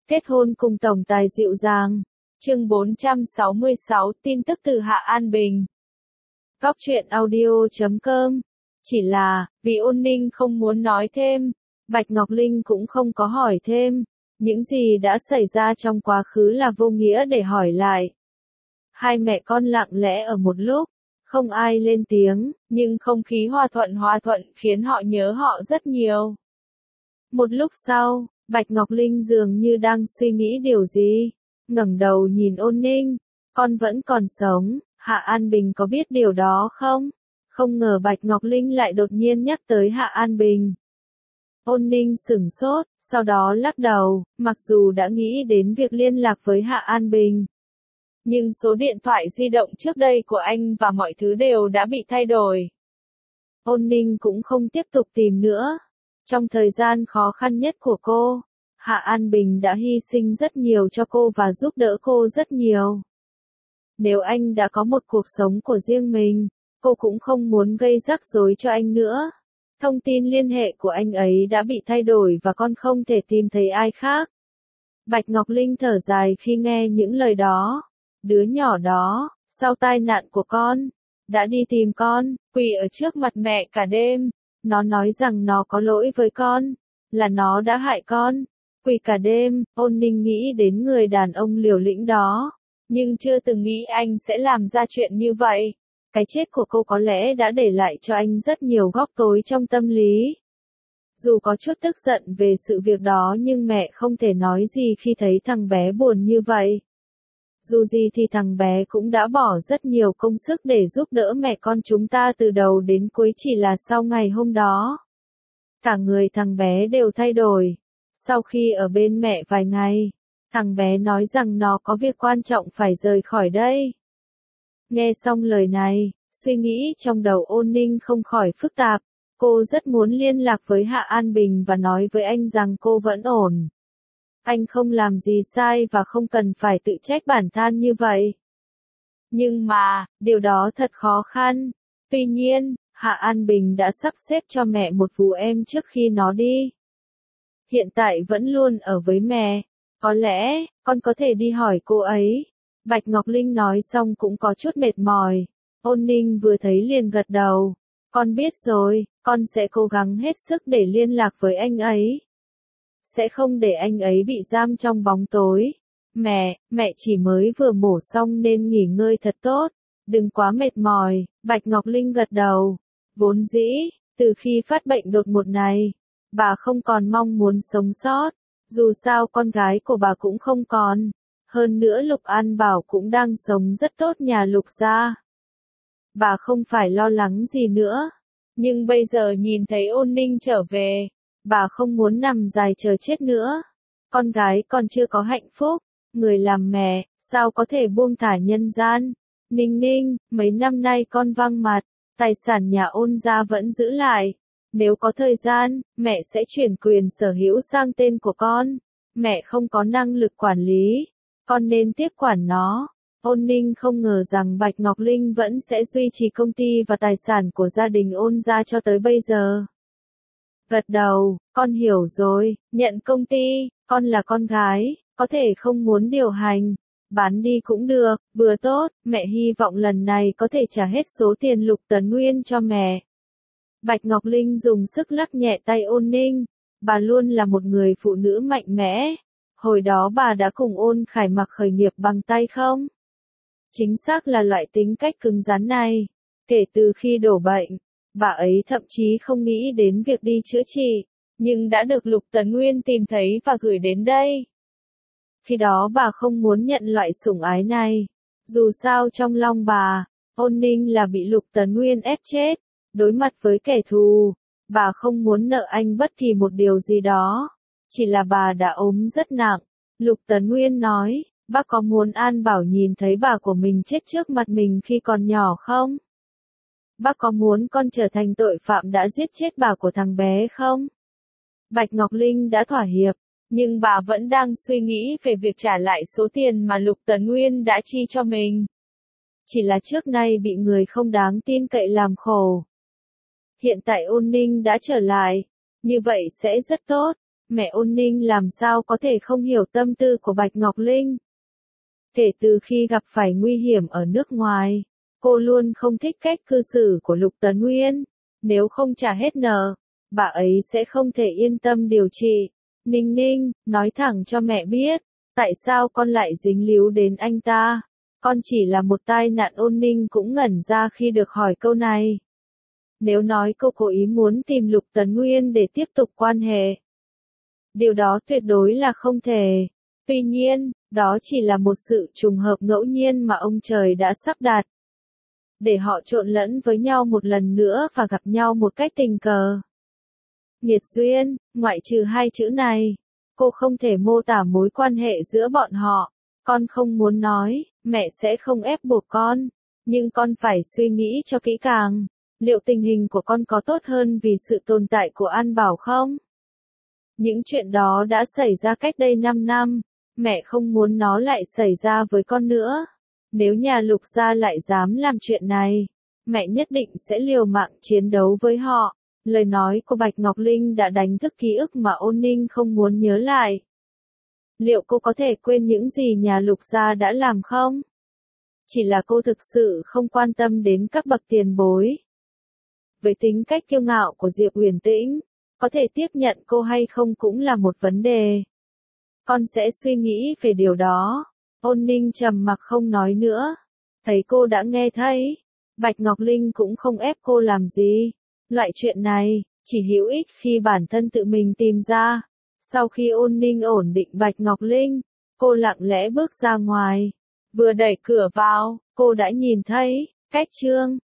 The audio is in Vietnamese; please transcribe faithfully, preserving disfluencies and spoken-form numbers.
Kết hôn cùng tổng tài dịu dàng. Chương bốn trăm sáu mươi sáu, tin tức từ Hạ An Bình. Góc truyện audio chấm com. Chỉ là, vì Ôn Ninh không muốn nói thêm, Bạch Ngọc Linh cũng không có hỏi thêm. Những gì đã xảy ra trong quá khứ là vô nghĩa để hỏi lại. Hai mẹ con lặng lẽ ở một lúc, không ai lên tiếng, nhưng không khí hòa thuận hòa thuận khiến họ nhớ họ rất nhiều. Một lúc sau, Bạch Ngọc Linh dường như đang suy nghĩ điều gì, ngẩng đầu nhìn Ôn Ninh, con vẫn còn sống, Hạ An Bình có biết điều đó không? Không ngờ Bạch Ngọc Linh lại đột nhiên nhắc tới Hạ An Bình. Ôn Ninh sửng sốt, sau đó lắc đầu, mặc dù đã nghĩ đến việc liên lạc với Hạ An Bình. Nhưng số điện thoại di động trước đây của anh và mọi thứ đều đã bị thay đổi. Ôn Ninh cũng không tiếp tục tìm nữa. Trong thời gian khó khăn nhất của cô, Hạ An Bình đã hy sinh rất nhiều cho cô và giúp đỡ cô rất nhiều. Nếu anh đã có một cuộc sống của riêng mình, cô cũng không muốn gây rắc rối cho anh nữa. Thông tin liên hệ của anh ấy đã bị thay đổi và con không thể tìm thấy ai khác. Bạch Ngọc Linh thở dài khi nghe những lời đó. Đứa nhỏ đó, sau tai nạn của con, đã đi tìm con, quỳ ở trước mặt mẹ cả đêm. Nó nói rằng nó có lỗi với con, là nó đã hại con. Quỳ cả đêm, Ôn Ninh nghĩ đến người đàn ông liều lĩnh đó, nhưng chưa từng nghĩ anh sẽ làm ra chuyện như vậy. Cái chết của cô có lẽ đã để lại cho anh rất nhiều góc tối trong tâm lý. Dù có chút tức giận về sự việc đó nhưng mẹ không thể nói gì khi thấy thằng bé buồn như vậy. Dù gì thì thằng bé cũng đã bỏ rất nhiều công sức để giúp đỡ mẹ con chúng ta từ đầu đến cuối, chỉ là sau ngày hôm đó. Cả người thằng bé đều thay đổi. Sau khi ở bên mẹ vài ngày, thằng bé nói rằng nó có việc quan trọng phải rời khỏi đây. Nghe xong lời này, suy nghĩ trong đầu Ôn Ninh không khỏi phức tạp. Cô rất muốn liên lạc với Hạ An Bình và nói với anh rằng cô vẫn ổn. Anh không làm gì sai và không cần phải tự trách bản thân như vậy. Nhưng mà, điều đó thật khó khăn. Tuy nhiên, Hạ An Bình đã sắp xếp cho mẹ một vụ em trước khi nó đi. Hiện tại vẫn luôn ở với mẹ. Có lẽ, con có thể đi hỏi cô ấy. Bạch Ngọc Linh nói xong cũng có chút mệt mỏi. Ôn Ninh vừa thấy liền gật đầu. Con biết rồi, con sẽ cố gắng hết sức để liên lạc với anh ấy. Sẽ không để anh ấy bị giam trong bóng tối. Mẹ, mẹ chỉ mới vừa mổ xong nên nghỉ ngơi thật tốt. Đừng quá mệt mỏi. Bạch Ngọc Linh gật đầu. Vốn dĩ, từ khi phát bệnh đột ngột này, bà không còn mong muốn sống sót. Dù sao con gái của bà cũng không còn. Hơn nữa Lục An Bảo cũng đang sống rất tốt nhà Lục gia. Bà không phải lo lắng gì nữa. Nhưng bây giờ nhìn thấy Ôn Ninh trở về, bà không muốn nằm dài chờ chết nữa. Con gái còn chưa có hạnh phúc, người làm mẹ, sao có thể buông thả nhân gian. Ninh Ninh, mấy năm nay con vắng mặt, tài sản nhà Ôn gia vẫn giữ lại. Nếu có thời gian, mẹ sẽ chuyển quyền sở hữu sang tên của con. Mẹ không có năng lực quản lý, con nên tiếp quản nó. Ôn Ninh không ngờ rằng Bạch Ngọc Linh vẫn sẽ duy trì công ty và tài sản của gia đình Ôn gia cho tới bây giờ. Gật đầu, con hiểu rồi, nhận công ty, con là con gái, có thể không muốn điều hành, bán đi cũng được, vừa tốt, mẹ hy vọng lần này có thể trả hết số tiền Lục Tấn Nguyên cho mẹ. Bạch Ngọc Linh dùng sức lắc nhẹ tay Ôn Ninh, bà luôn là một người phụ nữ mạnh mẽ. Hồi đó bà đã cùng Ôn Khải Mặc khởi nghiệp bằng tay không? Chính xác là loại tính cách cứng rắn này. Kể từ khi đổ bệnh, bà ấy thậm chí không nghĩ đến việc đi chữa trị, nhưng đã được Lục Tấn Nguyên tìm thấy và gửi đến đây. Khi đó bà không muốn nhận loại sủng ái này. Dù sao trong lòng bà, Ôn Ninh là bị Lục Tấn Nguyên ép chết. Đối mặt với kẻ thù, bà không muốn nợ anh bất kỳ một điều gì đó. Chỉ là bà đã ốm rất nặng. Lục Tấn Nguyên nói, bác có muốn An Bảo nhìn thấy bà của mình chết trước mặt mình khi còn nhỏ không? Bác có muốn con trở thành tội phạm đã giết chết bà của thằng bé không? Bạch Ngọc Linh đã thỏa hiệp, nhưng bà vẫn đang suy nghĩ về việc trả lại số tiền mà Lục Tấn Nguyên đã chi cho mình. Chỉ là trước nay bị người không đáng tin cậy làm khổ. Hiện tại Ôn Ninh đã trở lại, như vậy sẽ rất tốt. Mẹ Ôn Ninh làm sao có thể không hiểu tâm tư của Bạch Ngọc Linh. Kể từ khi gặp phải nguy hiểm ở nước ngoài, cô luôn không thích cách cư xử của Lục Tấn Uyên. Nếu không trả hết nợ, bà ấy sẽ không thể yên tâm điều trị. Ninh Ninh, nói thẳng cho mẹ biết, tại sao con lại dính líu đến anh ta? Con chỉ là một tai nạn. Ôn Ninh cũng ngẩn ra khi được hỏi câu này. Nếu nói cô cố ý muốn tìm Lục Tấn Uyên để tiếp tục quan hệ, điều đó tuyệt đối là không thể. Tuy nhiên, đó chỉ là một sự trùng hợp ngẫu nhiên mà ông trời đã sắp đặt. Để họ trộn lẫn với nhau một lần nữa và gặp nhau một cách tình cờ. Nghiệt duyên, ngoại trừ hai chữ này, cô không thể mô tả mối quan hệ giữa bọn họ. Con không muốn nói, mẹ sẽ không ép buộc con, nhưng con phải suy nghĩ cho kỹ càng. Liệu tình hình của con có tốt hơn vì sự tồn tại của An Bảo không? Những chuyện đó đã xảy ra cách đây năm năm, mẹ không muốn nó lại xảy ra với con nữa. Nếu nhà Lục gia lại dám làm chuyện này, mẹ nhất định sẽ liều mạng chiến đấu với họ. Lời nói của Bạch Ngọc Linh đã đánh thức ký ức mà Ôn Ninh không muốn nhớ lại. Liệu cô có thể quên những gì nhà Lục gia đã làm không? Chỉ là cô thực sự không quan tâm đến các bậc tiền bối. Với tính cách kiêu ngạo của Diệp Huyền Tĩnh, có thể tiếp nhận cô hay không cũng là một vấn đề. Con sẽ suy nghĩ về điều đó. Ôn Ninh trầm mặc không nói nữa. Thấy cô đã nghe thấy, Bạch Ngọc Linh cũng không ép cô làm gì. Loại chuyện này, chỉ hữu ích khi bản thân tự mình tìm ra. Sau khi Ôn Ninh ổn định Bạch Ngọc Linh, cô lặng lẽ bước ra ngoài. Vừa đẩy cửa vào, cô đã nhìn thấy, cách chương